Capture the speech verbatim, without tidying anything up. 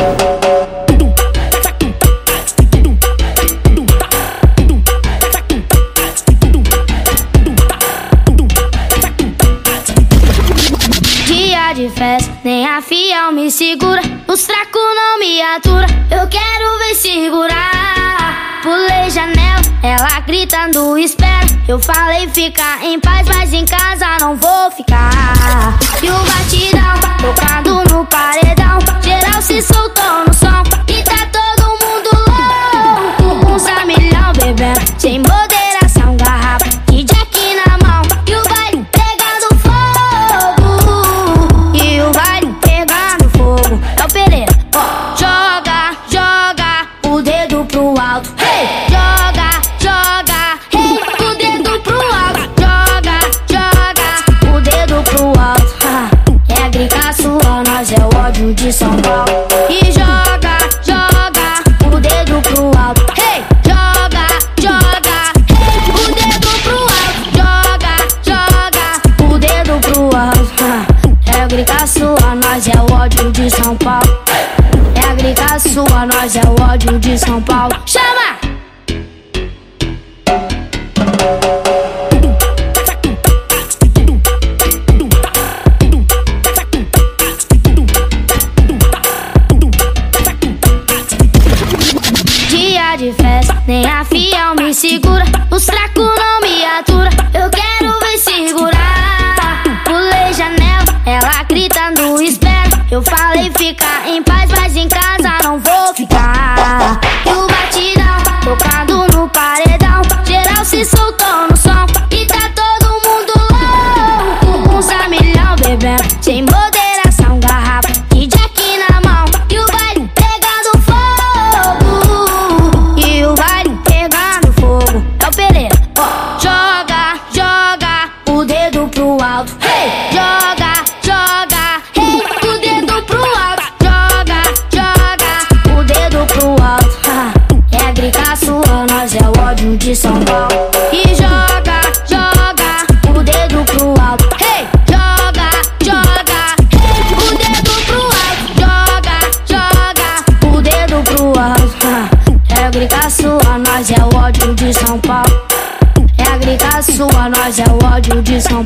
Dia de festa, nem a fiel me segura, os fracos não me atura, eu quero ver segurar. Pulei janela, ela gritando espera, eu falei fica em paz, mas em casa não vou ficar. E o batidão, tocado no paredão, geral se soltou no som, e tá todo mundo louco, com samilhão bebendo, sem moderação, garrafa de Jack na mão, e o baile pegando fogo, e o baile pegando fogo. É o Pereira, ó, joga, joga o dedo pro alto, hey! Joga, joga, hey! O dedo pro alto, joga, joga o dedo pro alto, ah, é a grica sua, nós é o ódio de São Paulo. E joga, joga o dedo pro alto, hey! Joga, joga, hey! O dedo pro alto, joga, joga o dedo pro alto, ah, é a grica sua, nós é o ódio de São Paulo. É a grica sua, nós é o ódio de São Paulo. Chama! Dia de festa, nem a fiel me segura, os fracos não me atura, eu quero ver segurar. Pulei janela, ela gritando espera, eu falei fica em paz, mas em casa não vou ficar. E o batidão, tocado no paredão, geral se soltou no som, e tá todo mundo louco, com samilhão bebendo, sem moderação, garrafa de Jack na mão, e o baile pegando fogo, e o baile pegando fogo. É o Pereira, ó, joga, joga o dedo pro alto, hey! Joga, joga, hey! O dedo pro alto, joga, joga o dedo pro alto, ah, é a grica sua, nós é o ódio de São Paulo. E joga, joga o dedo pro alto, hey! Joga, joga, hey! O dedo pro alto, joga, joga o dedo pro alto, ah, é a grica sua, nós é o ódio de São Paulo. É a grica sua, nós é o ódio de São Paulo.